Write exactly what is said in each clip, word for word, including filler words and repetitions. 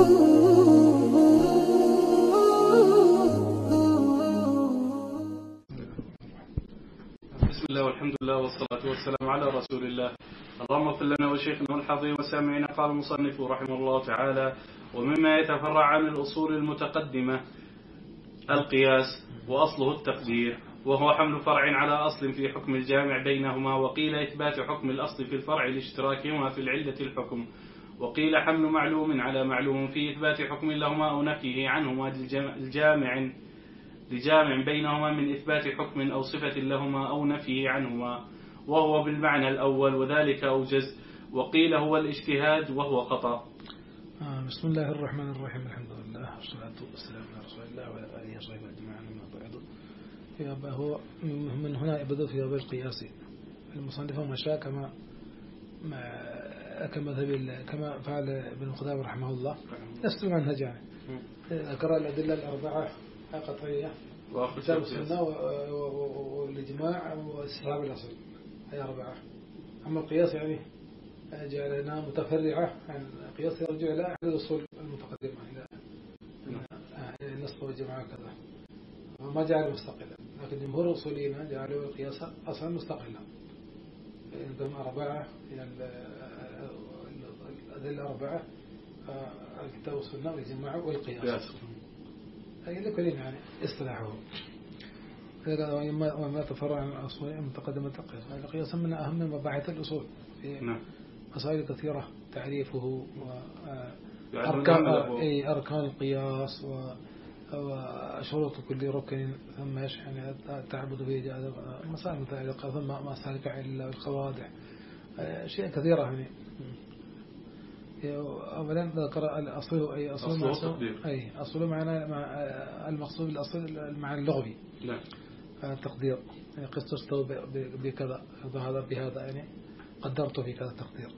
بسم الله والحمد لله والصلاة والسلام على رسول الله. اللهم اغفر لنا وشيخنا والحاضرين وسامعين. قال المصنف رحمه الله تعالى: ومما يتفرع عن الأصول المتقدمة القياس، وأصله التقدير، وهو حمل فرع على أصل في حكم الجامع بينهما، وقيل إثبات حكم الأصل في الفرع لاشتراكهما في العلة الحكم، وقيل حمل معلوم على معلوم في إثبات حكم لهما أو نفيه عنهما الجامع لجامع بينهما من إثبات حكم أو صفة لهما أو نفيه عنهما، وهو بالمعنى الأول، وذلك أوجز. وقيل هو الاجتهاد وهو خطأ. آه بسم الله الرحمن الرحيم. الحمد لله والصلاة والسلام على رسول الله وعلى آله وصحبه أجمعين. أما بعد، هو من هنا بدأ في باب القياس. المصنف مشى كما كما كما فعل ابن قدامة رحمه الله، نفس المنهج يعني. ذكر الأدلة الأربعة قطعية، كتاب السنة والإجماع واستحباب الأصل، هي أربعة. أما القياس يعني جعلنا متفرعة عن القياس، يرجع إلى أحد الأصول المتقدمة إلى النص والجماعة كذا، وما جعل مستقلا. لكن جمهور الأصوليين جعلوا القياس أصلا مستقلا. عندهم أربعة من الأدلة الأربعة: الكتاب والسنة والجماعة والقياس. أي لكل يعني اصطلاحه. وما تفرع عن الأصول المتقدمة القياس. القياس من أهم مباحث الأصول في مسائل كثيرة، تعريفه وأركان أركان القياس وشروط كل ركن، ثم يعني التعبد به، مسائل متعلقة، ثم مسائل كعلة والقوادح، أشياء كثيرة يعني. أولا ذكر الأصل، أي أصل المقصود، أي أصل معنى المقصود الأصل المعنى اللغوي. لا التقدير يعني قصته بكذا، هذا بهذا يعني قدرته في كذا تقدير.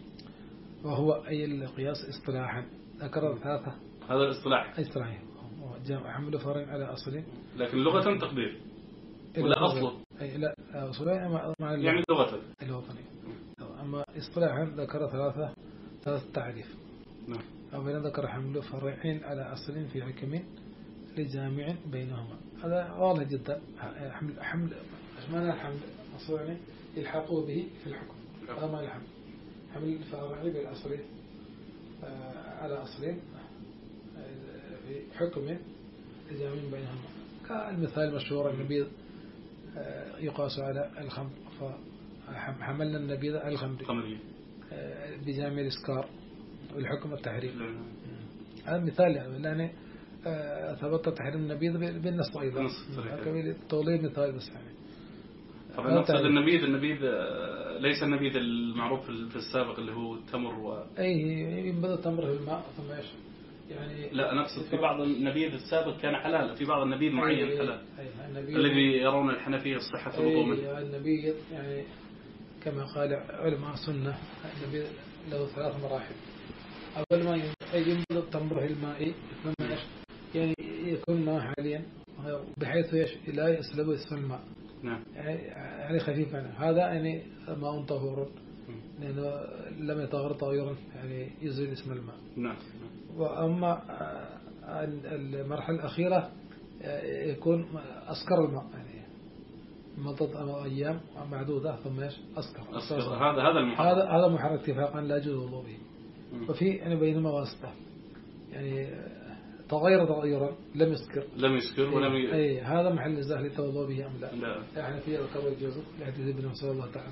وهو أي القياس اصطلاحا ذكر ثلاثة. هذا الاصطلاح اصطلاحي حمل فرع على أصل، لكن لغة تقدير ولا أصله؟ أي لا أصله يعني لغة اللغة. أما اصطلاحا ذكر ثلاثة ثلاث تعريف. نعم. أولا ذكر حمل فرعين على أصل في حكم لجامع بينهما. هذا واضح جدا. حمل حمل ايش معنى الحمل؟ أصل يعني يلحقوا به في الحكم. هذا ما الحمل. حمل الفرعي بالأصل على أصلين في حكم لجامع بينهما. كالمثال المشهور: النبيذ يقاس على الخمر، فحملنا النبيذ على الخمر بجامع الإسكار والحكم التحريم. هذا مثال يعني ثبت تحريم النبيذ بالنص أيضا. طولي مثال بس يعني. طبعا نقصد النبيذ النبيذ ليس النبيذ المعروف في السابق اللي هو التمر و... أي ينبذ التمر في الماء ثم إيش يعني. لا نقصد في بعض النبيذ السابق كان حلال، في بعض النبيذ معين حلال. الذي يرون الحنفية الصحة الوضوء منه. النبيذ يعني كما قال علماء السنة، النبيذ له ثلاث مراحل. أول ما ينبذ التمر في الماء ثم إيش يعني يكون ماء حاليا بحيث إيش لا يسلب اسم الماء. نعم. يعني خفيف عنه. هذا يعني ماء طهور لأنه لم يتغير تغيرا يعني يزيل اسم الماء. نعم. وأما المرحلة الأخيرة يكون أسكر الماء يعني مدة أيام معدودة ثم إيش أسكر. أسكر. هذا هذا المحرم. هذا هذا محرم اتفاقا لا يجوز الوضوء به. وفي يعني بينما واسطة يعني تغير تغيرا لم يسكر لم يسكر ولم ي... أي هذا محل الزهل التوضؤ به أم لا؟ لا. يعني في ذكر الجزء لحديث ابن صلى الله تعالى.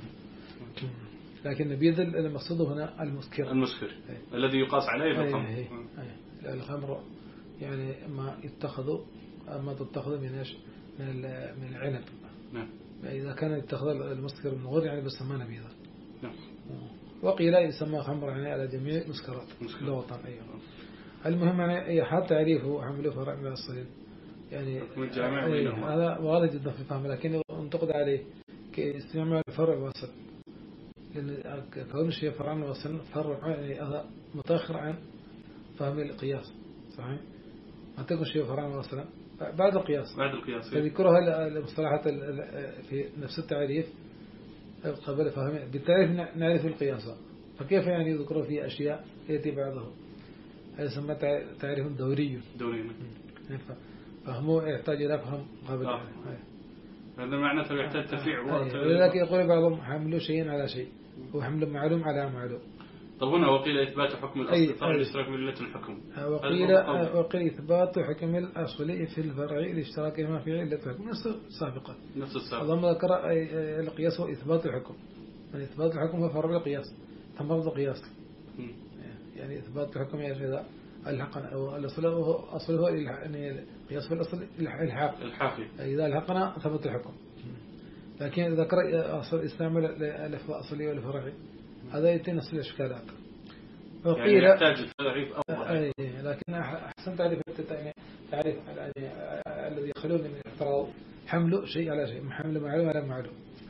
لكن نبيذ المقصود هنا المسكر. المسكر الذي يقاس عليه بالخمر. أي أي الخمر يعني ما يتخذوا ما تتخذ من إيش من من العنب. نعم. إذا كان يتخذ المسكر من غير يعني بس ما نبيذه. نعم. وقيل يسمى خمر يعني على جميع مسكرات لغة. أيضا المهم يعني حتى تعريفه حمله فرع من الأصلين يعني هذا واضح جدا في فهم، لكن انتقد عليه كاستعمال الفرع والأصل، لأن كون الشيء فرع والأصل فرع يعني هذا متأخر عن فهم القياس. صحيح ما تكون شيء فرع والأصل بعد القياس. بعد القياس فذكرها المصطلحات في نفس التعريف قبل فهمه. بالتعريف نعرف القياس، فكيف يعني يذكر فيه أشياء يأتي بعضه. هذا يسمى تعريف دوري دوري. فهمه يحتاج إلى فهم قبل. آه. هذا معناته يحتاج تفريع. ولذلك يقول بعضهم حملوا شيء على شيء وحمل معلوم على معلوم. طب هنا وقيل إثبات حكم الأصل فرع الاشتراك بالعلة الحكم. وقيل وقيل إثبات حكم الأصل في الفرع لاشتراكهما في علة الحكم نفس السابقة. نفس السابقة. اللهم ذكر القياس هو إثبات الحكم. يعني إثبات الحكم هو فرع القياس. تمرض القياس. يعني إثبات الحكم يعني إذا الحقنا أو الأصل هو أصله يعني قياس في الأصل الحاق. الحاقي. إذا الحقنا ثبت الحكم. لكن إذا ذكر أصل استعمل الألف أصلي والفرعي هذا يأتي نفس الإشكالات. وقيل يعني يحتاج تعريف أول. أي لكن أحسن تعريف تعريف الذي يخلون من الاعتراض حمل شيء على شيء حمل معلوم على معلوم.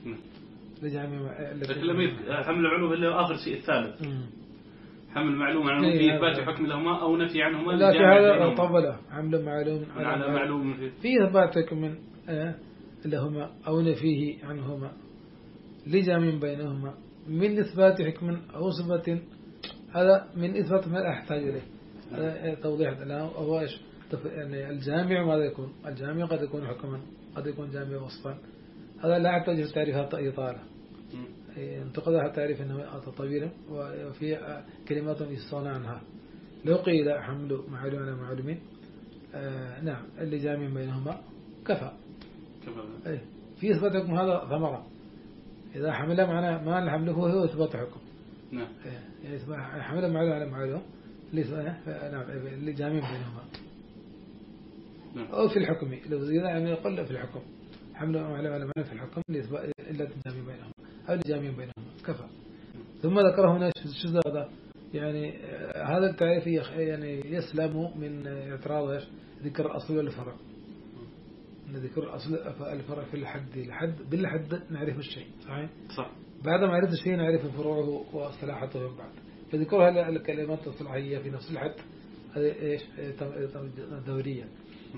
لكن لم حمل علوم إلا آخر شيء الثالث. حمل معلوم عنه في إثبات حكم لهما أو نفي عنهما. لكن هذا طبله حمل معلوم على معلوم في إثبات حكم لهما أو نفيه عنهما لجامع بينهما من إثبات حكم أو صفة. هذا من إثبات ما أحتاج إليه. هذا توضيح له هو إيش يعني الجامع ماذا يكون الجامع قد يكون حكما قد يكون جامع وصفا. هذا لا يحتاج لتعريفات إطالة. انتقد هذا التعريف إنه طويل وفي كلمات يستغنى عنها. لو قيل حمل معلوم على معلومين آه نعم اللي جامع بينهما كفى. كفى. في إثبات حكم هذا ثمرة. إذا حمل معنا ما الحمل هو هو إثبات حكم. نعم. يعني حمل معلوم على معلوم اللي جامع بينهما. نعم. أو في الحكم لو زيد يعني يقل في الحكم حمل معلوم على معلوم في الحكم لإثبات إلا الجامع بينهما أو الجامع بينهما كفى. ثم ذكره هنا شو هذا يعني هذا التعريف يعني يسلم من اعتراض ذكر الأصل والفرع. ذكر الأصل الفرع في الحد الحد بالحد نعرف الشيء صحيح. صح. بعد ما عرفت الشيء نعرف فروعه واصطلاحاته من بعد. فذكرها الكلمات الصلاحية في نفس الحد هذه إيش دورية.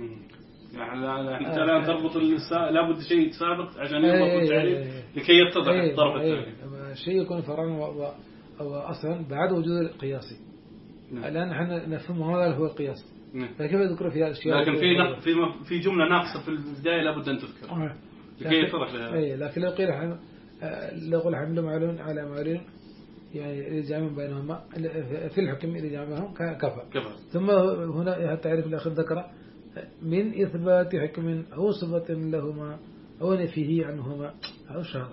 يعني أنت الآن تربط لابد شيء سابق عشان يربط التعريف لكي يتضح الطرف الثاني. شيء يكون فرعا وأصلا بعد وجود القياسي. الآن نحن نفهم هذا هو القياس. فكيف يذكر فيها أشياء. لكن في نق في في جملة ناقصة في البداية لابد أن تذكر. لكي يتضح لها. أي لكن لو قيل حم لو قل حمل معلوم على معلوم يعني الجامع بينهما في الحكم اللي جامعهم كفى. كفى. ثم هنا التعريف الأخير ذكر من إثبات حكم أو صفة لهما أو نفيه عنهما أو شهر.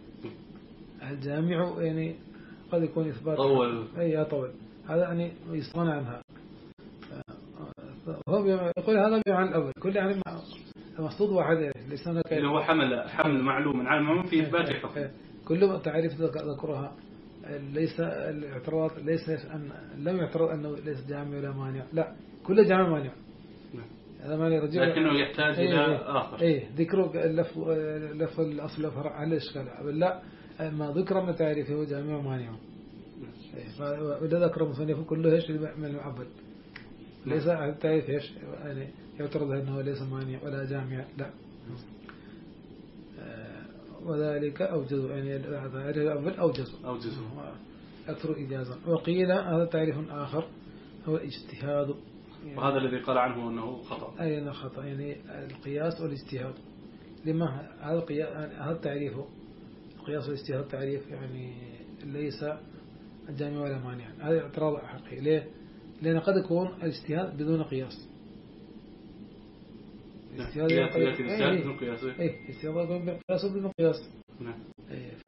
الجامع يعني قد يكون إثبات طول. أي طول هذا يعني يستغنى عنها. هو يقول هذا بمعنى الأول كل يعني مقصود واحد لسنا اللي هو حمل حمل معلوم على المعلوم في إثبات حكم. كل تعريف ذكرها ليس الاعتراض ليس أن لم يعترض أنه ليس جامع ولا مانع لا كل جامع مانع. هذا مانع رجع لكنه يحتاج إيه إلى إيه آخر. إيه ذكره اللف لف الأصل فرع على الإشكال لا ما ذكر من تعريفه هو جامع ومانع. وإذا ذكر مصنف كله إيش من المعبد ليس التعريف إيش يعني يعترض أنه ليس مانع ولا جامع لا. وذلك أوجز يعني التعريف الأول أوجز أوجز أكثر إجازة. وقيل هذا تعريف آخر هو اجتهاد يعني وهذا الذي قال عنه أنه خطأ. أي أنه خطأ يعني القياس والاجتهاد. لما هذا القياس هذا تعريفه القياس والاجتهاد تعريف يعني ليس جامع ولا مانع. هذا اعتراض حقيقي ليه؟ لأن قد يكون الاجتهاد بدون قياس. اجتهاد بدون قياس. إيه اجتهاد بدون قياس بدون قياس. نعم. إيه ف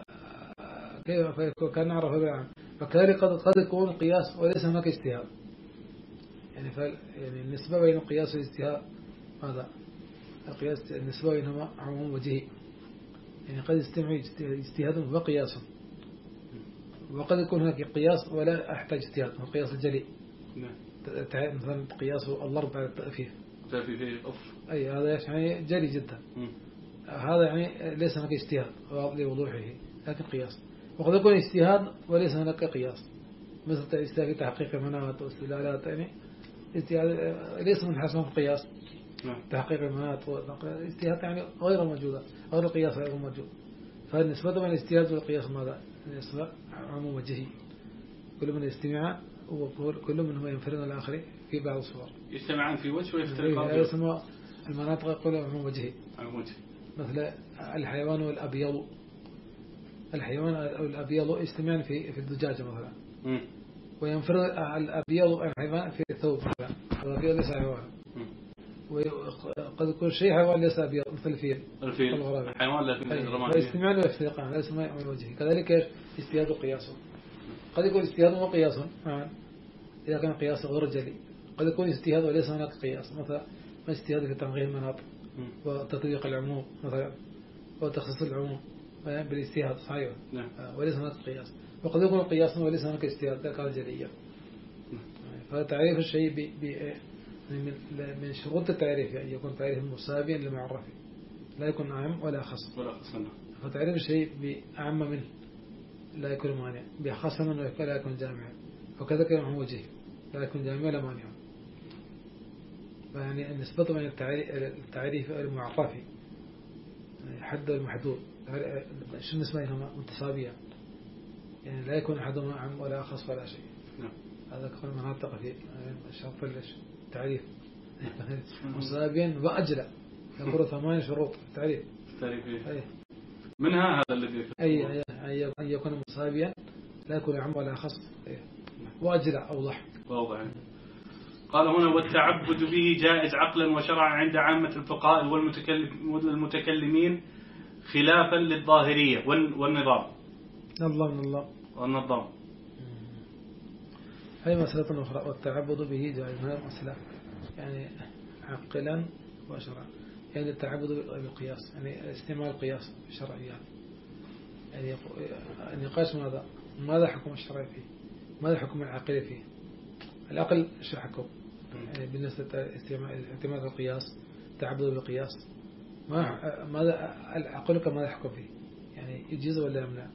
كيف كان نعرف هذا فكذلك قد قد يكون قياس وليس هناك اجتهاد. يعني ف يعني النسبة بين القياس والاجتهاد هذا القياس النسبة بينهما عموم وجهي. يعني قد يستمع اجتهاد وقياس وقد يكون هناك قياس ولا أحتاج اجتهاد هو قياس الجلي. نعم. مثلا قياس الضرب على التأفيف. تأفيف أوف. أي هذا يعني جلي جدا. م. هذا يعني ليس هناك اجتهاد لوضوحه لكن قياس. وقد يكون اجتهاد وليس هناك قياس مثل اجتهاد في تحقيق مناط واستدلالات يعني اجتهاد ليس من حسب القياس. نعم. تحقيق المناط واجتهاد يعني غير موجودة غير القياس غير موجود. فالنسبة بين الاجتهاد والقياس ماذا؟ النسبة عموم وجهي كل من يستمع وكل منهما ينفرد الآخر في بعض الصور. يجتمعان في وجه ويفترقان في اسمه المناطق يقول عن وجهه. عن وجه. مثل الحيوان والأبيض. الحيوان والأبيض يجتمعان في في الدجاجة مثلا. م. وينفرد الأبيض الحيوان في الثوب مثلا. الأبيض ليس حيوان. وقد يكون شيء حيوان ليس أبيض مثل الفيل. الفيل. الحيوان لكن الرمادي. فيجتمعان ويفترقان هذا اسمه عن وجهه. كذلك اجتهاد وقياس. قد يكون اجتهاد وقياس معا إذا كان قياس غير جلي. قد يكون اجتهاد وليس هناك قياس مثلا ما اجتهاد في تنظيم المناطق وتطبيق العموم مثلا وتخصيص العموم بالاجتهاد صحيح وليس هناك قياس. وقد يكون قياس وليس هناك اجتهاد كان جليا. فتعريف الشيء من من شروط التعريف أن يكون تعريف مساويا للمعرف لا يكون عام ولا خاص. فتعريف الشيء بأعم منه لا يكون مانع بخاص منه لا يكون جامعا وكذا كان هو وجه لا يكون جامعا ولا مانع. يعني النسبة بين التعريف المعرفي حد المحدود شو النسبة بينهما متساوية يعني لا يكون أحدهما عام ولا خاص ولا شيء. هذا كل مناطق في شرط التعريف مساويا وأجلى يقول ثمان شروط التعريف. التعريف منها هذا الذي أي أي أن يكون مساويا لا يكون عام ولا خاص وأجلى أوضح. واضح. قال هنا والتعبد به جائز عقلا وشرعا عند عامة الفقهاء والمتكلمين خلافا للظاهرية والنظام. الله من الله والنظام. هذه مسألة أخرى. والتعبد به جائز هذا مسألة يعني عقلا وشرعا يعني التعبد بالقياس يعني استعمال القياس الشرعي يعني النقاش ماذا ماذا حكم الشرع فيه ماذا حكم العقل فيه. العقل شو حكم يعني بالنسبة لاعتماد القياس تعبد بالقياس ما ماذا العقل ماذا حكم فيه يعني يجوز ولا يمنع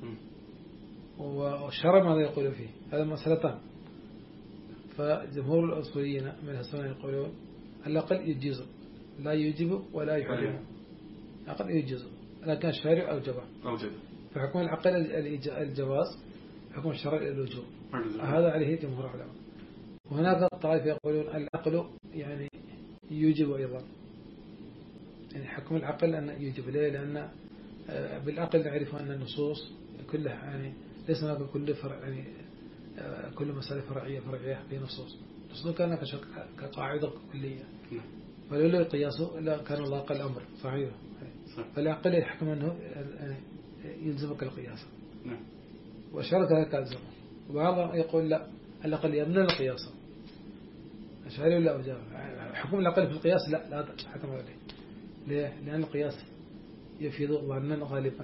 والشرع ماذا يقول فيه. هذا مسألتان. فجمهور الأصوليين من السنة يقولون العقل يجوز لا يجب ولا يحرم. العقل يجوز لكن الشارع أوجبه. أوجب. فحكم العقل الجواز حكم الشرع الوجوب. هذا عليه جمهور العلماء. وهناك طائفة يقولون العقل يعني يوجب أيضا يعني حكم العقل أن يوجب ليه لأن بالعقل نعرف أن النصوص كلها يعني ليس هناك كل فرع يعني كل مسألة فرعية فرعية في نصوص. النصوص كان كقاعدة كلية ولولا القياس لا كان الله قال الأمر صحيح. فالعقل يحكم أنه يلزمك القياس والشرع كذلك يلزمه. وبعضهم يقول لا العقل يمنع القياس. الشرع لا أوجب حكم العقل في القياس لا لا تحكم عليه. ليه؟ لأن القياس يفيد ظنا غالبا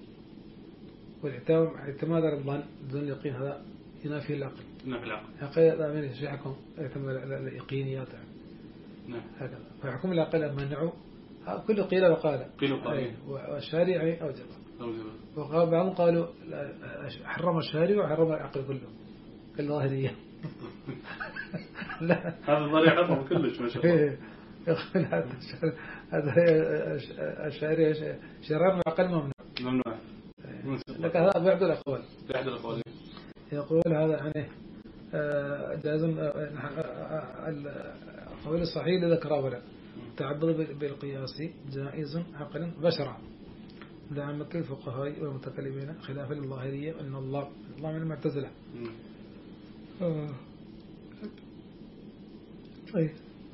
والاعتماد على الظن بدون اليقين هذا ينافي العقل. ينافي العقل. العقل لا من شيء حكم يعتمد على اليقينيات نعم. هكذا. فحكم العقل منعه كل قيل وقال. قيل وقال. والشارع أوجب. أوجب. وقال بعضهم قالوا حرم الشارع وحرم العقل كله كالظاهرية. لا هذا ضريح حرم كلش ما شاء الله. يقول هذا الشارع شرار العقل ممنوع. ممنوع. لك هذا بعض الأقوال. بعض الأقوال. يقول هذا يعني جائز القول الصحيح لذكره ولا التعبد بالقياس جائز عقلا وشرعا لعامة الفقهاء والمتكلمين خلافا للظاهرية أن الله الله من المعتزلة. طيب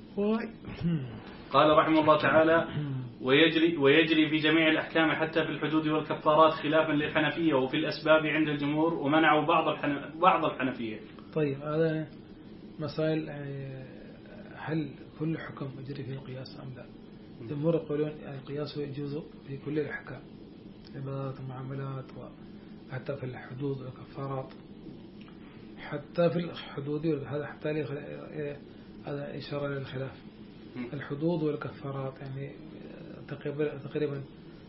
قال رحمه الله تعالى ويجري ويجري في جميع الأحكام حتى في الحدود والكفارات خلافا للحنفية وفي الأسباب عند الجمهور ومنعوا بعض الحن... بعض الحنفية. طيب هذا مسائل هل كل حكم يجري فيه القياس أم لا؟ الجمهور يقولون القياس يجوز في كل الأحكام عبادات ومعاملات وحتى في الحدود والكفارات حتى في الحدود هذا حتى لي هذا إشارة للخلاف. الحدود والكفارات يعني تقريبا تقريبا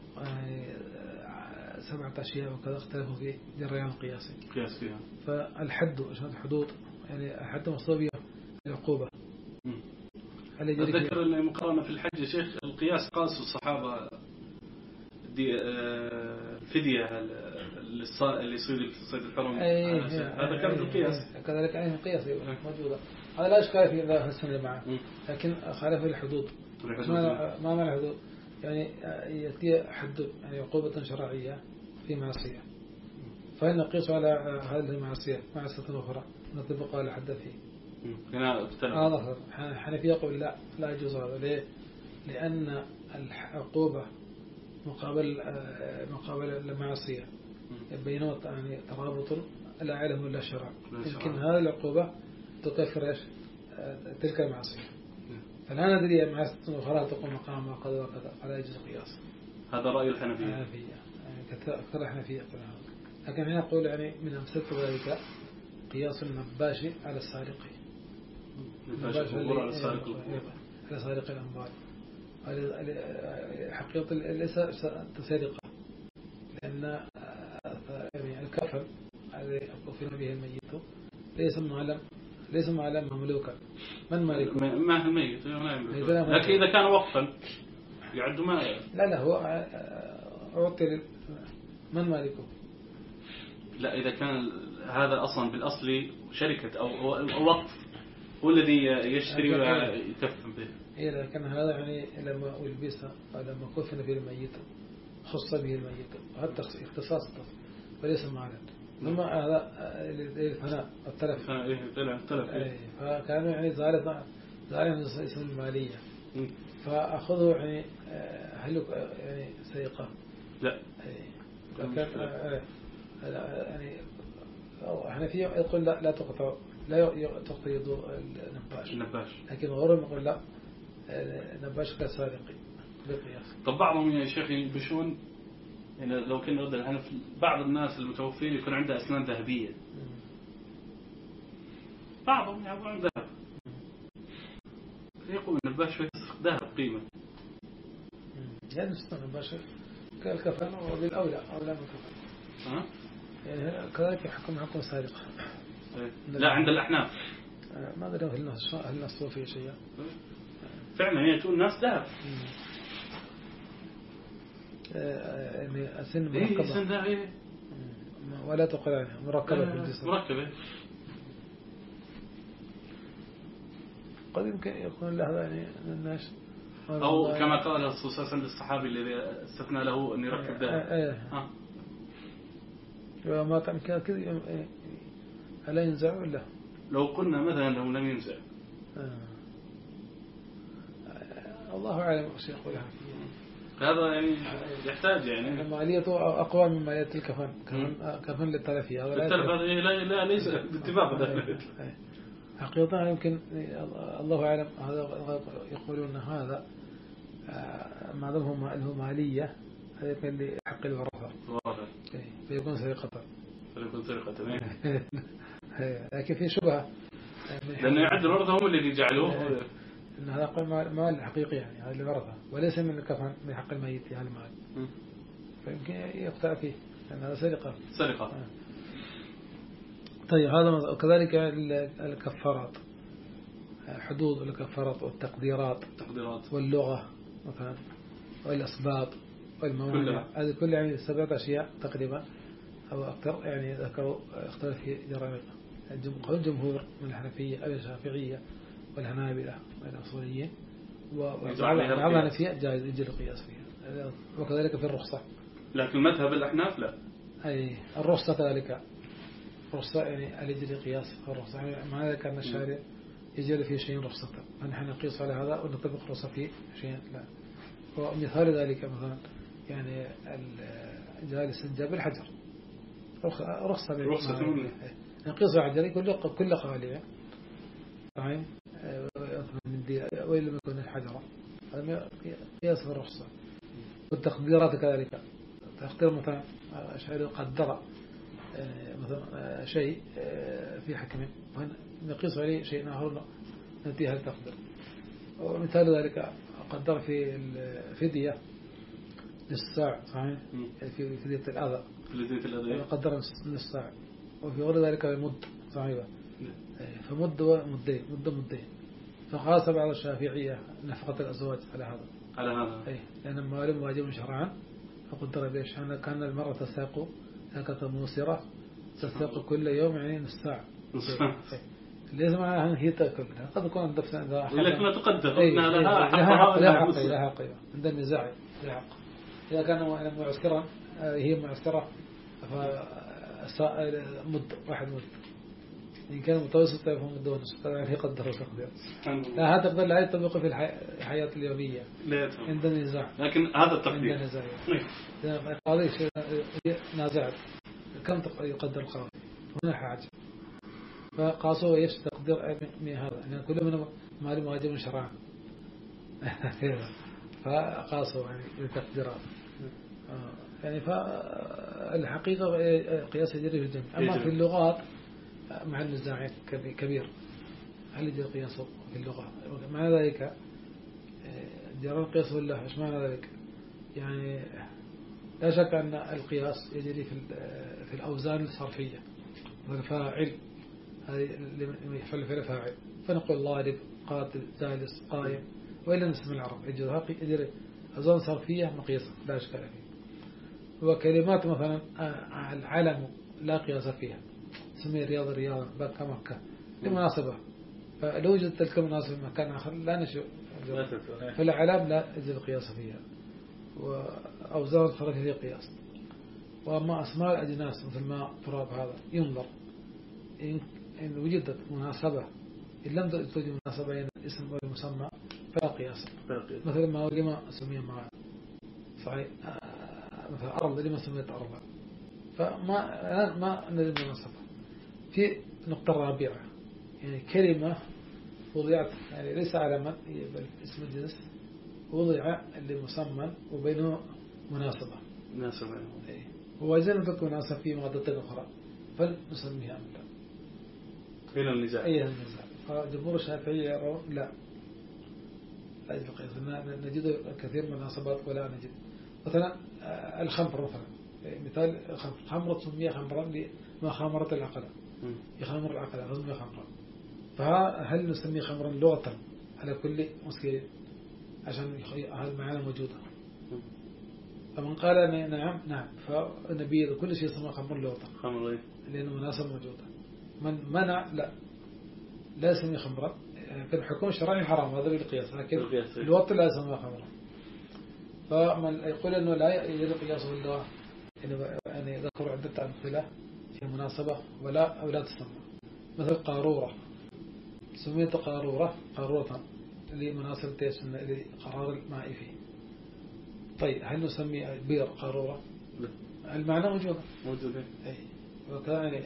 سبعة أشياء وكذا اختلفوا في جريان القياسي. قياس فيها. فالحد إيش الحدود يعني الحد مصدوبية العقوبة. أتذكر المقارنة في الحج شيخ القياس قاسوا الصحابة دي الفدية اللي يصير في صيد الحرم أي هذا كان القياس كذلك عليه القياس موجودة. هذا لا إشكال في ذا السنة معه، لكن خالف الحدود. ما ما معنى الحدود؟ يعني يأتي حد يعني عقوبة شرعية في معصية، فإن نقيس على هذه المعصية معصية أخرى نطبق على حد فيه. هنا هذا حنفي يقول لا لا يجوز هذا. ليه؟ لأن العقوبة مقابل مقابل المعصية بينما يعني ترابط لا علم ولا شرع. يمكن هذه العقوبة تكفر ايش تلك المعصية، فلا ندري معصية أخرى تقوم مقام وكذا وكذا فلا يجوز قياس. هذا رأي الحنفية. الحنفية يعني كثر الحنفية. لكن هنا يقول يعني من أمثلة ذلك قياس النباشي على السارقي. النباشي على السارقي على سارق الأموال. حقيقة ليس سرقة، لأن يعني الكفن الذي كفن به الميت ليس معلم ليس معلم مملوكا. من مالكه؟ ما الميت لكن إذا كان وقفا يعد ما لا لا هو أعطي من مالكه. لا إذا كان هذا أصلا بالأصل شركة أو وقف هو الذي يشتري ويكفن به. إذا كان هذا يعني لما ألبس لما كفن به الميت خص به الميت هذا اختصاص وليس معلم. ثم هذا الفناء التلف فكانوا يعني ظالم ظالم اسم المالية فأخذه يعني هل يعني سيقة لا كان يعني احنا في يقول لا لا تقطع لا تقطع يد النباش النباش لكن غيرهم يقول لا نباش كسارقي بالقياس. طب بعضهم يا شيخ يلبشون يعني لو كنا نرد الحنف بعض الناس المتوفين يكون عنده أسنان ذهبية بعضهم يعبوا عن ذهب يقول النباش في ذهب قيمة يعني نستطيع النباش كالكفن وبالأولى أولى من الكفن ها يعني كذلك يحكم حكم سارق. لا عند الأحناف ما أدري هل الناس هل الناس فيه شيء فعلا هي تقول الناس ذهب يعني أسن مركبة إيه سن ذهب ولا تقل عنها مركبة في الجسم مركبة قد يمكن يكون له يعني الناس أو كما قال الرسول للصحابي الذي استثنى له أن يركب ذهب ها وما كان كذا ألا ينزع ولا لو قلنا مثلا لو لم ينزع آه. الله أعلم وش يقول هذا يعني يحتاج يعني ماليته أقوى من مالية الكفن كفن كفن للتلفي هذا لا لا ليس باتفاق ده حقيقة يمكن الله أعلم هذا يقولون هذا ما دام هو مالية هذا يكون لحق الورثة فيكون سرقة فيكون سرقة لكن في شبهة لأن يعد الورثة هم اللي جعلوه إن هذا مال حقيقي يعني هذا الورثة وليس من الكفن من حق الميت هذا المال فيمكن يقطع فيه لأن هذا سرقة سرقة آه. طيب هذا كذلك الكفارات حدود الكفارات والتقديرات التقديرات واللغة مثلا والأسباب والموانع هذه كل يعني سبعة أشياء تقريبا أو أكثر يعني ذكروا اختلف في جرائم الجمهور من الحنفية أو الشافعية والحنابلة والأصوليين وبعضها فيها جائز يجري القياس فيها وكذلك في الرخصة لكن مذهب الأحناف لا أي الرخصة كذلك رخصة يعني يجري قياس الرخصة يعني ما هذا كان الشارع يجري فيه شيء رخصة فنحن نقيس على هذا ونطبق رخصة فيه شيء لا. ومثال ذلك مثلا يعني الجالس الجبل الحجر رخصة رخصة نقيس على الحجر كل كل قالية فاهم من دي وإن لم يكن الحجر هذا قياس في الرخصة. والتقديرات كذلك تقدير مثلا شيء قدر مثلا شيء في حكم نقيس عليه شيء آخر ننتهي التقدير. ومثال ذلك قدر في الفدية للساع صحيح في فدية الأذى فدية الأذى قدر للساع وفي غير ذلك المد صحيح فمد ومدين مد مدين فقاس بعض الشافعية نفقة الأزواج على هذا على هذا أي لأن المال واجب شرعا فقدر بيش كان المرأة تساق إذا كانت موسرة تستيقظ كل يوم يعني نص ساعة ليس معناها هي تأكل قد تكون الدفن إذا لكن لا تقدر أي أنها لها لها حق لها حق حقها لها حق عند النزاع لها حق إذا كان معسكرا هي معسكرة فمد واحد مد إن كان متوسط فهم مدة ونصف طبعا هي قدروا تقدير لا هذا تقدر لا يطبق في الحياة اليومية عند النزاع لكن هذا التقدير عند النزاع قاضي نازع كم يقدر القاضي هنا حاجة فقاسوا ايش تقدير من هذا يعني كل من مالي مواجب شرعا فقاسوا يعني التقديرات يعني فالحقيقة قياس يجري في الجميع أما في اللغات مع النزاع كبير هل يجري قياسه في اللغة مع ذلك جرى القياس ولا إيش معنى ذلك يعني لا شك أن القياس يجري في في الأوزان الصرفية والفاعل هذه اللي يفعل فيها فاعل فنقول ضارب قاتل جالس قائم وإلا نسمى العرب يجري أوزان صرفية مقيسة لا إشكال فيه وكلمات مثلا العلم لا قياس فيها سمي رياض رياضا بكى مكة لمناسبة فلو وجدت تلك المناسبة في مكان آخر لا نشوف فالعلم لا يجري قياس فيها وأوزان الصرفية هي قياس وأما أسماء الأجناس مثل ما تراب هذا ينظر إن, إن وجدت مناسبة إن لم توجد مناسبة بين الاسم والمسمى فلا قياس مثل ما لما سمي معه صحيح مثل أرض لما سميت أرضا فما ما نجد مناسبة في نقطة رابعة يعني كلمة وضعت يعني ليس علما بل اسم الجنس وضع لمسمى وبينه مناسبة مناسبة وإذا لم تكن مناسبة في مادة أخرى فلنسميها أملا هنا النزاع أي النزاع فجمهور الشافعية يرون لا لا يجب القياس نجد كثير من المناسبات ولا نجد مثلا الخمر مثلا مثال الخمر خمرة تسميها خمرا لما خمرت العقل يخمر العقل فسميها خمرا فهل نسمي خمرا لغة على كل مسكين عشان هذا المعنى موجودة فمن قال نعم نعم فالنبي كل شيء يسمى خمر لغة خمر لأنه مناسب موجودة من منع لا لا يسمي خمرا في الحكم الشرعي حرام هذا بالقياس لكن الوقت لا يسمى خمرا فمن يقول أنه لا يجري قياسه باللغة يعني ذكروا عدة أمثلة في مناسبة ولا أو لا تسمى مثل قارورة سميت قارورة قارورة لمناسبة لقرار الماء فيه طيب هل نسمي بير قارورة لا المعنى موجود موجود أي وكان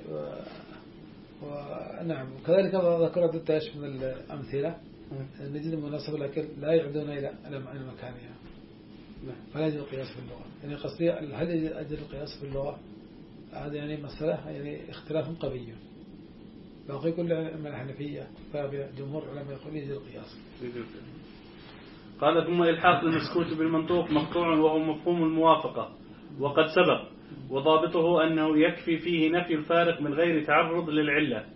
ونعم وكذلك ذكر عدة من الأمثلة نجد المناسبة لكن لا يعدون إلى مكانها فلا يجب القياس في اللغة يعني قصدي هل يجب القياس في اللغة هذا يعني مسألة يعني اختلاف قوي باقي كل من الحنفية فجمهور العلماء يقول يجب القياس قال ثم إلحاق المسكوت بالمنطوق مقطوع وهو مفهوم الموافقة وقد سبق وضابطه أنه يكفي فيه نفي الفارق من غير تعرض للعلة.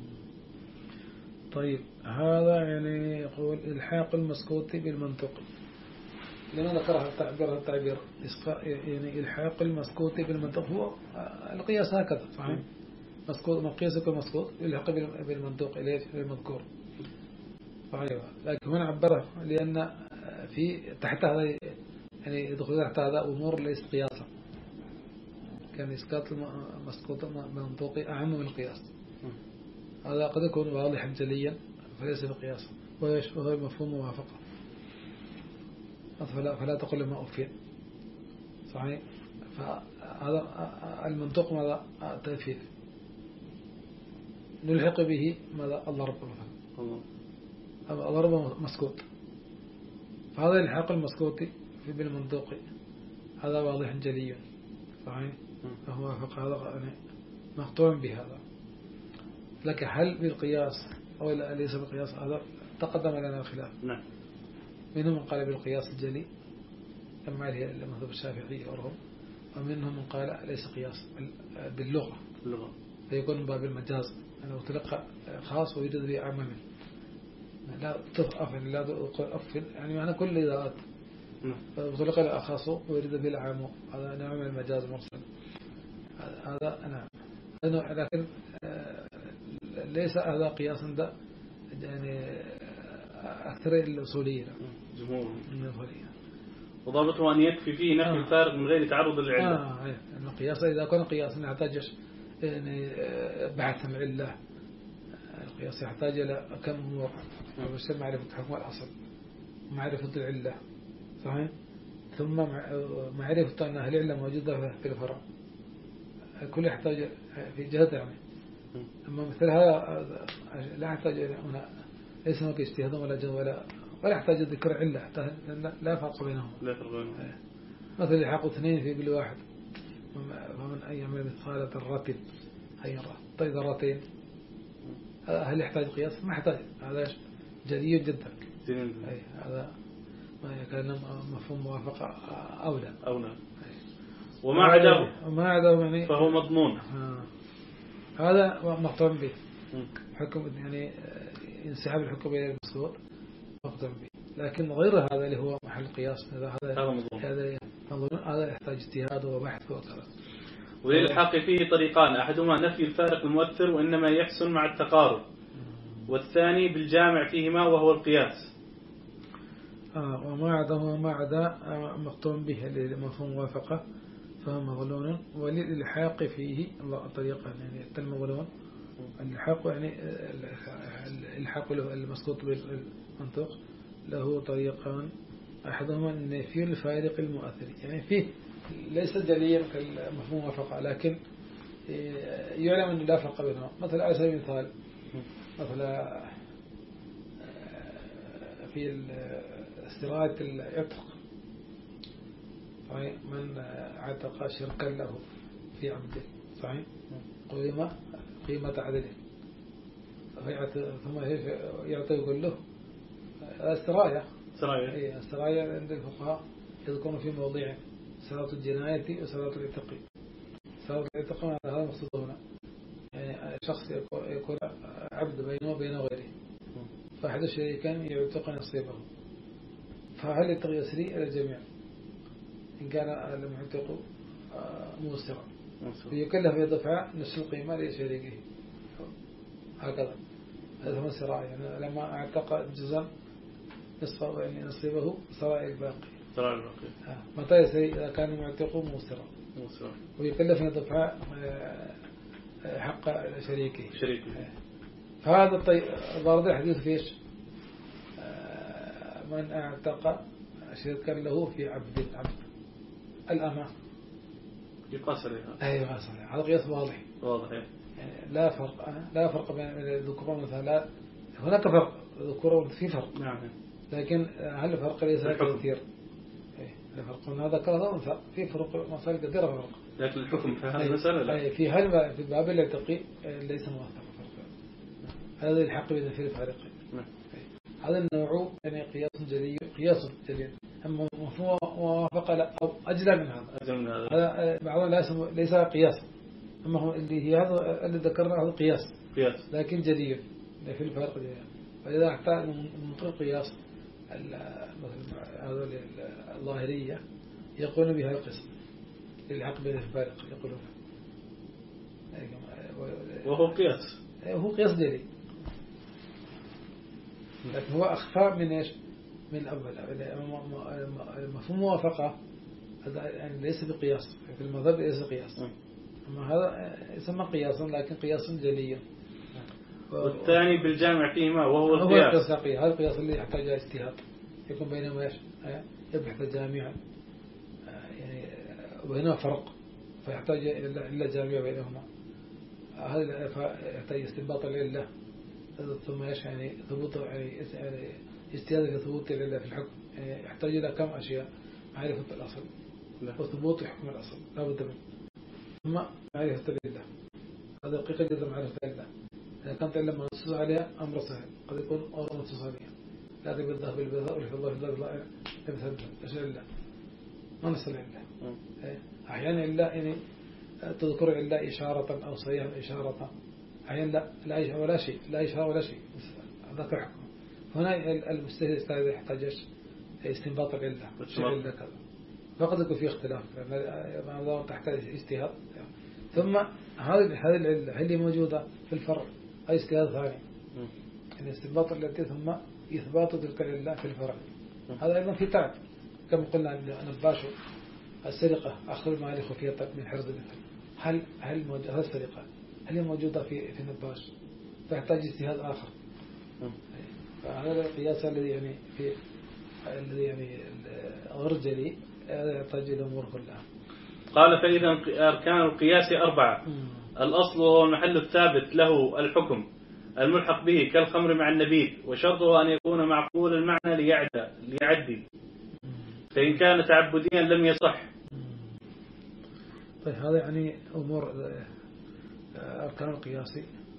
طيب هذا يعني يقول إلحاق المسكوت بالمنطوق لما ذكرها التعبير التعبير يعني إلحاق المسكوت بالمنطوق هو القياس هكذا صحيح مسكوت مقياس المسكوت يلحق بالمنطوق إليه المذكور صحيح لكن هنا عبره لأن في تحت هذا يعني يدخل تحت هذا أمور ليس قياسا كان إسقاط المسكوت المنطوقي أهم من القياس هذا قد يكون واضحا جليا فليس بقياس وهو مفهوم موافقة فلا, فلا تقل لما أفين صحيح فهذا المنطوق ماذا تأثير نلحق به ماذا الضرب مثلا الضرب مسكوت فهذا الحاق المسكوت في بالمنطوق هذا واضح جلي صحيح فهو وافق هذا مقطوع بهذا لكن هل بالقياس أو ليس بالقياس هذا تقدم لنا الخلاف نعم منهم من قال بالقياس الجلي كما عليه المذهب الشافعي أورهم ومنهم من قال ليس قياس باللغة اللغة فيكون من باب المجاز أنه تلقى خاص ويريد به أعمى منه لا تفقف لا تقفل يعني معنى كل إذاءات وتلقى الأخاص ويريد به العام هذا نوع من المجاز مرسل هذا نعم. لكن ليس هذا قياس ده يعني أكثر الأصوليين جمهور الأصوليين. وضابطه أن يكفي فيه نفي آه. الفارق من غير تعرض للعلة. آه إيه. القياس إذا كان قياس يحتاج يعني بحث العلة. القياس يحتاج إلى كم موقع وبشر معرفة حكم الأصل، معرفة العلة صحيح، ثم معرفة أن العلة موجودة في الفرع. كل يحتاج في جهة يعني. أما مثل هذا لا يحتاج إلى هنا، ليس هناك اجتهاد ولا جو ولا ولا يحتاج ذكر علة، لا فرق بينهم. لا فرق بينهم. مثل يحق اثنين في بالواحد، فمن أي يعمل مثقال ذرة خيرا طيب ذرتين، هل يحتاج قياس؟ ما يحتاج. هذا جديد جدا. أي هذا ما كان مفهوم موافقة أولى أولى. وما عداه وما عداه يعني فهو مضمون. آه. هذا مقترن به حكم يعني انسحاب الحكم إلى المسؤول مقترن به. لكن غير هذا اللي هو محل قياس هذا هذا هذا هذا يحتاج اجتهاد وبحث وكذا. وللحق فيه طريقان، أحدهما نفي الفارق المؤثر وإنما يحسن مع التقارب، والثاني بالجامع فيهما وهو القياس. آه وما عدا وما عدا مقترن به لمفهوم موافقة فهو مغلون. وللحاق فيه طريقة يعني المغلون الحاق يعني الحاق المسقوط بالمنطق له طريقان، أحدهما نفي الفارق المؤثر يعني فيه ليس دليل كالمفهوم موافقة، لكن يعلم أن لا فرق بينهما. مثلا على سبيل المثال مثلا في استراحة العتق صحيح، من اعتق شركا له في عبده صحيح قيمة قيمة عدله ثم يعطي يقول له السرايا سرايا السرايا عند الفقهاء يذكرون في موضعين، سراة الجناية وسراة العتق. سراة العتق هذا مقصود هنا يعني شخص يكون عبد بينه وبين غيره، فأحد الشريكين يعتق نصيبه، فهل يسري إلى الجميع إن كان المعتق موسرا ويكلف بدفع نصف القيمة لشريكه هكذا. هذا هو السراء يعني لما اعتق جزءا نصف يعني نصيبه سراء الباقي سراء الباقي. متى يسري إذا كان المعتق موسرا موسرا ويكلف بدفع حق شريكه شريكه. فهذا الطيب ضرب الحديث فيش من اعتق شركا له في عبد عبد الأمة يقاس عليها. أي يقاس عليها. هذا قياس واضح واضح يعني لا فرق لا فرق بين الذكور والأنثى. هناك فرق ذكور في فرق نعم، لكن هل الفرق ليس كثير؟ الفرق من هذا كذا وأنثى في فرق مسائل كثيرة فرق، لكن الحكم في هذه المسألة لا. في هل في باب العتق ليس موثق فرق. هذا الحق بين في الفارق. هذا النوع يعني قياس جلي قياس جلي. أما مفهوم موافقة لا أو أجل من هذا. أجل من هذا. هذا بعضهم ليس قياس، أما هو اللي هي هذا اللي ذكرنا هذا قياس. قياس. لكن جديد في الفرق جديد. فإذا احتاج من طرق قياس مثل هذا الظاهرية يقولون بها القسم للحق بين الفارق يقولون. وهو قياس. هو قياس جديد. لكن هو أخفى من إيش؟ من الأول. مفهوم موافقة هذا يعني ليس بقياس في المذهب ليس قياس، أما هذا يسمى قياسا لكن قياس جليا. والثاني بالجامع فيهما وهو القياس. هذا القياس اللي يحتاج اجتهاد يكون بينهما إيش؟ يبحث جامعا يعني وهنا فرق فيحتاج إلا جامع بينهما. هذا يحتاج استنباط العلة ثم ايش يعني ثبوت يعني اجتهاد في ثبوت العلة في الحكم يعني يحتاج إلى كم أشياء: معرفة الأصل وثبوت حكم الأصل لا بد منه، ثم معرفة العلة. هذا دقيقة جدا معرفة العلة. إذا كانت العلة منصوص عليها أمر سهل، قد يكون غير منصوص عليها، لكن بالذهب بالبذاء والفضة في الضرب لا يبثل إيش العلة ما نص العلة. أحيانا العلة يعني تذكر العلة إشارة أو صريحة إشارة، أحيانا لا لا ولا شيء لا إشارة ولا شيء ذكر حكم. هنا المجتهد يحتاج استنباط العلة العلة كذا، فقد يكون في اختلاف لأن تحتاج اجتهاد ثم هذه هذه العلة هل هي موجودة في الفرع أي استدلال ثاني الاستنباط التي ثم إثبات تلك العلة في الفرع. هذا أيضا في تعب كما قلنا نباشوا السرقة أخذ المال خفية من حرز المثل. هل هل موجودة السرقة هل هي موجودة في في نباش تحتاج اجتهاد آخر. فهذا القياس الذي يعني في الذي يعني غير جلي يحتاج إلى أمور كلها. قال فإذا أركان القياس أربعة. الأصل هو المحل الثابت له الحكم الملحق به كالخمر مع النبيذ، وشرطه أن يكون معقول المعنى ليعدى ليعدي، فإن كان تعبديا لم يصح. طيب هذا يعني أمور أركان القياس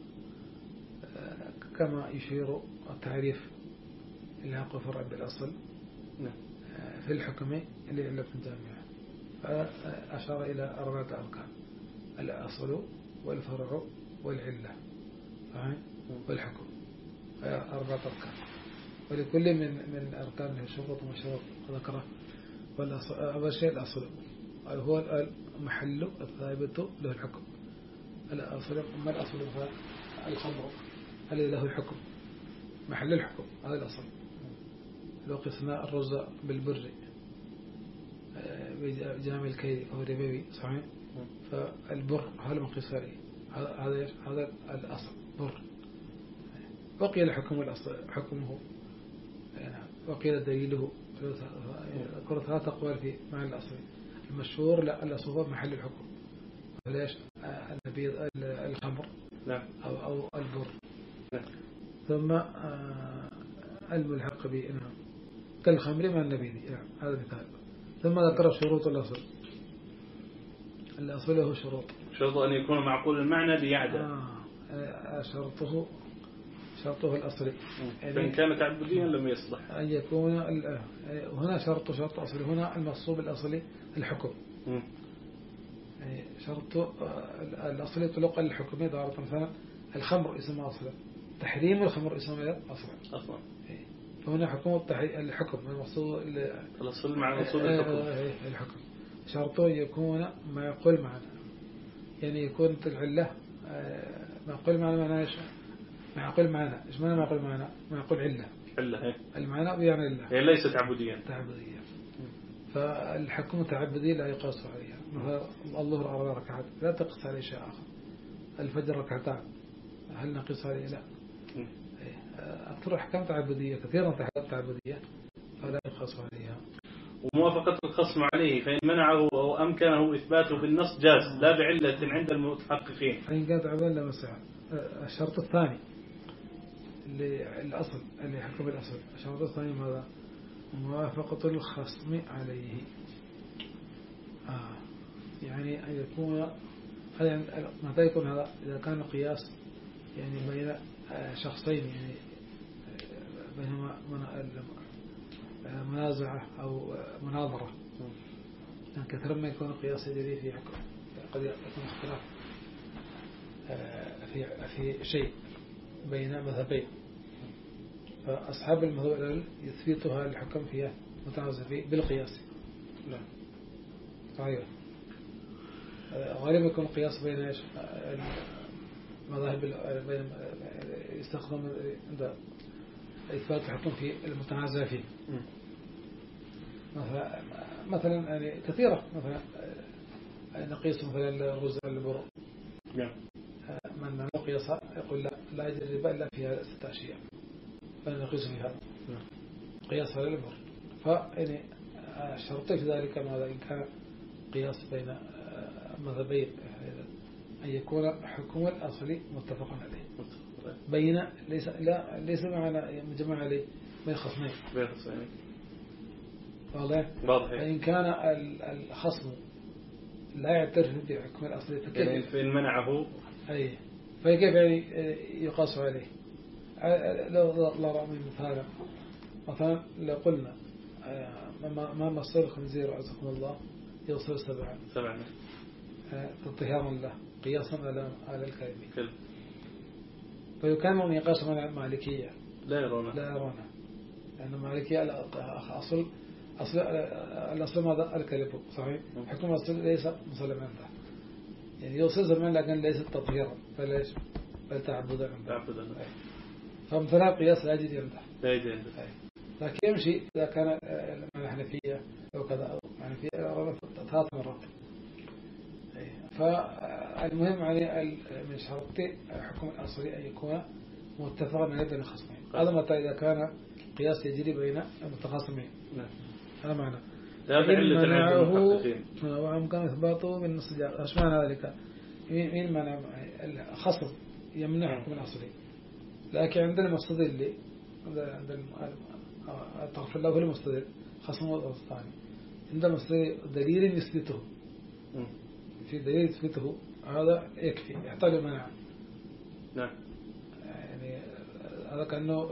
كما يشير التعريف الحق فرع بالأصل في الحكم اللي علة جامعة. فأشار إلى أربعة أركان: الأصل والفرع والعلة والحكم، أربعة أركان، ولكل من من أركانه شروط ومشروط ذكره. أول شيء الأصل هو المحل الثابت له الحكم. الأصل ما الأصل؟ الخمر الذي له الحكم، محل الحكم، هذا الأصل. لو قسنا الرز بالبر بجامع الكيل فهو ربوي صحيح، فالبر هذا من قصاره، هذا هذا الأصل بر. وقيل الحكم والأصل حكمه وقيل دليله. ذكرت ثلاث أقوال في معنى الأصل. المشهور لا الأصل هو محل الحكم، ليش النبيذ الخمر أو أو البر. ثم الملحق به كالخمر مع النبيذ، هذا مثال. ثم ذكر شروط الأصل. الأصل له شروط، شرط أن يكون معقول المعنى ليعدى. آه شرطه شرطه الأصلي، فإن كان تعبديا لم يصلح أن يكون. هنا شرط شرط أصلي، هنا المصوب الأصلي الحكم. يعني شرط الأصلي يطلق الحكم دارة. مثلا الخمر اسمه أصلا، تحريم الخمر اسمه أصلا أصلا. فهنا حكم الحكم المصوب الأصل مع المصوب الحكم. الحكم شرطه يكون ما يقول معنا، يعني يكون العلة ما يقول معنا معناه إيش؟ ما يقول معنا إيش معنى ما يقول معنا؟ ما يقول علة علة المعنى بيعني علة، هي ليست تعبديا تعبدية. فالحكم تعبدي لا يقاس عليها. مثلا الظهر أربع ركعات لا تقص عليه شيء آخر. الفجر ركعتان هل نقص عليه؟ لا. أكثر أحكام تعبدية كثيرا تعبدية فلا يقاس عليها. وموافقة الخصم عليه فإن منعه أو أمكنه إثباته بالنص جاز لا بعلة عند المتحققين. فإن كانت عبدا لا مسع. الشرط الثاني الأصل اللي يحكم الأصل. الشرط الثاني ماذا؟ موافقة الخصم عليه. آه. يعني أن يكون متى يكون هذا؟ إذا كان القياس يعني بين شخصين، يعني بينهما منازعة أو مناظرة، يعني كثيرا ما يكون القياس يجري في حكم، قد يكون اختلاف في في شيء بين مذهبين، فأصحاب المذهب الأول يثبتها الحكم فيها متنازع فيه بالقياس. لا صحيح. غالبا يكون القياس بين ايش؟ المذاهب بين يستخدم عند إثبات الحكم في المتنازع فيه. مثلا مثلا يعني كثيرة، مثلا نقيس مثلا الرز البر. من نقيسها يقول لا لا يجري الربا إلا فيها ستة أشياء فنقيس فيها قياس على البر. فيعني شرطي في ذلك ماذا؟ إن كان قياس بين مذهبين أن يكون حكم الأصلي متفق عليه بين ليس لا ليس معنا مجمع عليه بين خصمين. واضح؟ فإن كان الخصم لا يعترف بحكم الأصلي فكيف فإن منعه أي فكيف يعني يقاس عليه؟ لو ضرب مثالا، مثلا لو قلنا ما مصر الخنزير عزكم الله يوصل سبعا سبعا تطهيرا له قياسا على على الكلب، فيكان من يقاس مع المالكية لا يرونه لا يرونه لأن المالكية أصل أصل الأصل ماذا؟ الكلب صحيح. حكم الأصل ليس مسلم عنده. يعني يوصل زمان لكن ليس تطهيرا فليش بل تعبدا تعبدا فمثلا قياس لا يجد يمدح لا يجد يمدح لكن يمشي إذا كان الحنفية أو كذا أو الحنفية ثلاث مرات. فالمهم يعني من شرط الحكم الأصلي أن يكون متفقا من يد الخصمين. هذا متى إذا كان قياس يجري بين المتخاصمين. هذا معنى. فإن منعه وأمكن إثباته بالنص جاء. إيش معنى ذلك؟ مين معنى الخصم يمنع الحكم الأصلي. لكن عندنا المستدل اللي عند الطرف الأول المستدل خصم الثاني. عندما مستدل دليل يثبته. في دليل يثبته هذا يكفي يحتاج منع. نعم. يعني هذا كأنه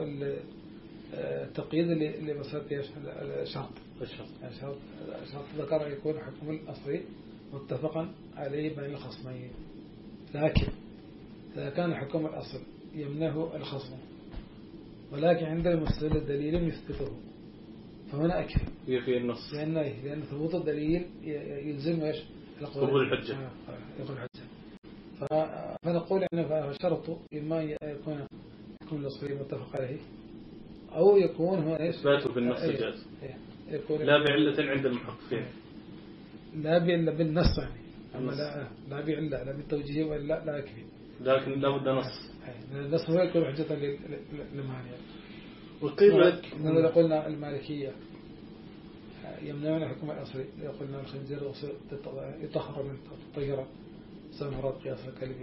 التقييد اللي اللي مسألة الشرط. الشرط. الشرط الشرط ذكر يكون حكم الأصلي متفقا عليه بين الخصمين. لكن إذا كان حكم الأصل يمنعه الخصم ولكن عند المستدل الدليل يثبته فهنا أكفي. يكفي النص. لأنه لأن ثبوت الدليل يلزم إيش؟ قبول الحجة. يقول الحجة. فنقول أن شرط إما يكون يكون الأصلي متفق عليه أو يكون هو إيش؟ إثباته بالنص جاز. لا بعلة عند المحققين. لا بعلة بالنص يعني. أما لا لا بعلة لا بالتوجيه ولا لا يكفي. لكن لا بد نص. النص هو يكون حجة للمانع. وقيل لك. إذا قلنا المالكية يمنعون الحكم الأصلي إذا قلنا الخنزير يطهر من الطيرة سنراد قياس الكلبي.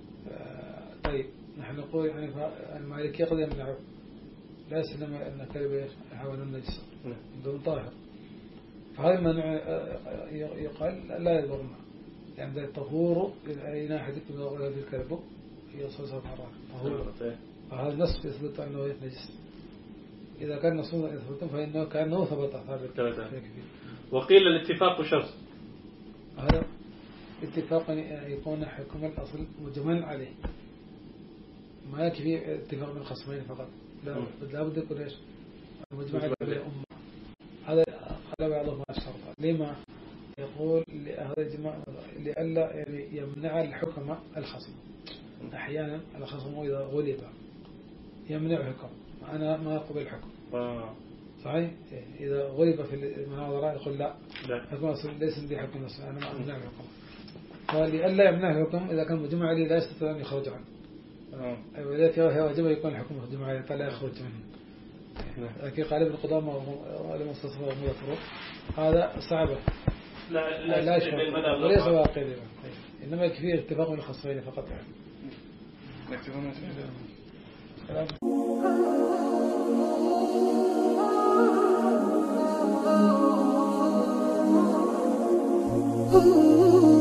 طيب نحن نقول يعني المالكية قد يمنعه لا يسلم أن الكلب يحاول النجس بدون طاهر فهذا المنع يقال لا يضرنا يعني الطهور أي ناحية يقول هذه الكلب هي صلصة مرات طهور فهذا النص يثبت أنه نجس. إذا كان نصوصا يثبتون فإنه كأنه ثبت ثابت. وقيل الاتفاق شرط. هذا اتفاق يكون حكم الأصل مجمع عليه ما يكفي اتفاق من الخصمين فقط لا بد يكون ايش مجمع عليه بالأمة. هذا قال بعضهم الشرط لما يقول هذا الجماعة لئلا يعني يمنع الحكم الخصم. أحيانا الخصم إذا غلب يمنع الحكم أنا ما أقبل الحكم. آه. صحيح إذا غلب في المناظرة يقول لا حكم أصل ليس عندي حكم أصل أنا ما أمنع الحكم. فلئلا يمنع الحكم إذا كان مجمع عليه لا يستطيع أن يخرج عنه. آه. ولذلك واجب يكون الحكم مجمع عليه فلا يخرج منه. لكن قال ابن قدامة ولم يستصفه ومذكره هذا صعبة. لا لا لا يشبه وليس واقعي إنما يكفيه اتفاق من الخصمين فقط يعني. Ooh.